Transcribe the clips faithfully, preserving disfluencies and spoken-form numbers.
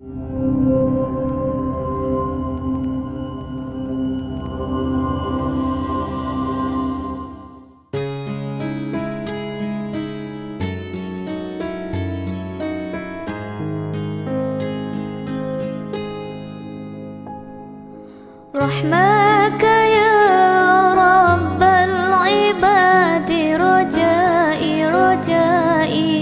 Rahmaka ya Rabbal ibadi rajai rajai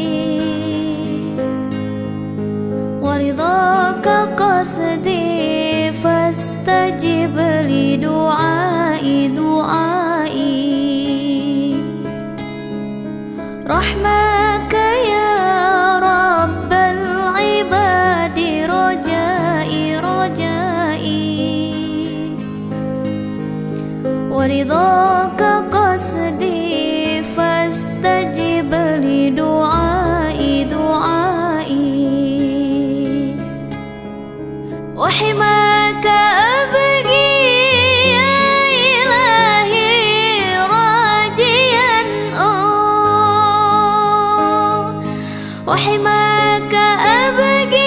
waridhaka qasdi fastajib li du'ai du'ai Rahmaka ya Rabbal ibadi rajai rajai waridhaka qasdi fastajib li du'ai du'ai wa himaka abghi ya ilahi rajiyan oh wa himaka abghi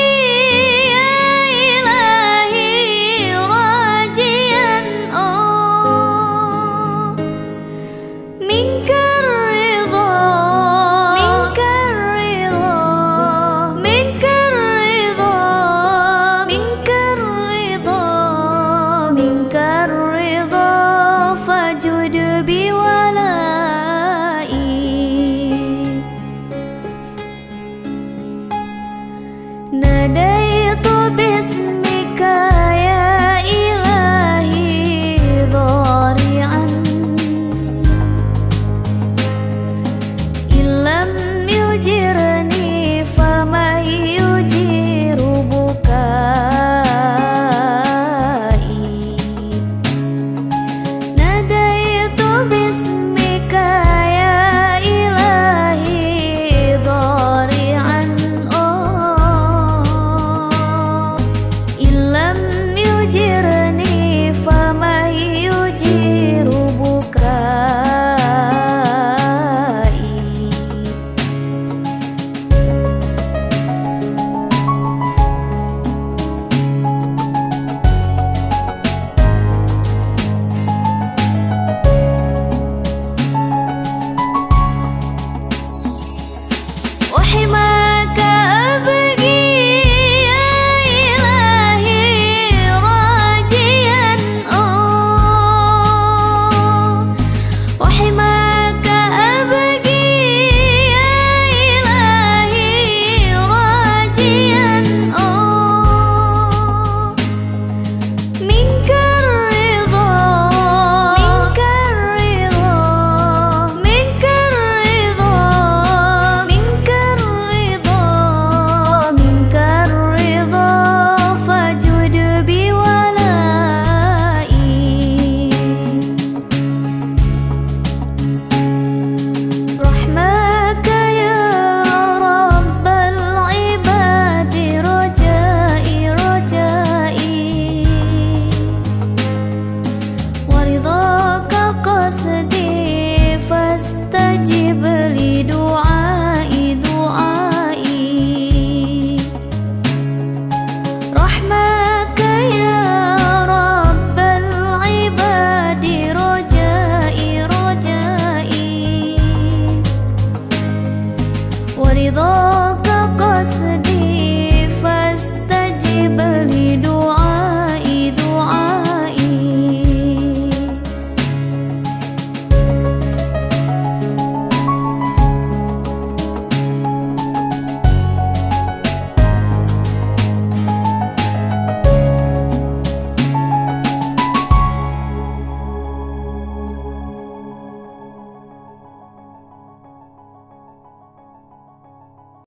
nadaitu bismika ya ilahi dhari'an illam yujirni fama yujiru bukai nadaitu bismika ya ilahi dhari'an jirni fama yujiru bukai wa himaka abghi fastajib li du'ai du'ai Rahmaka